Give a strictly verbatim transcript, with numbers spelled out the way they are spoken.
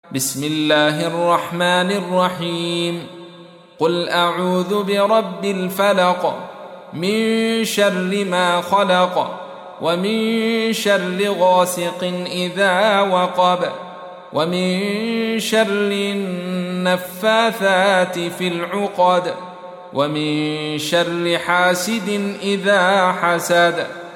بسم الله الرحمن الرحيم. قل أعوذ برب الفلق، من شر ما خلق، ومن شر غاسق إذا وقب، ومن شر النفاثات في العقد، ومن شر حاسد إذا حسد.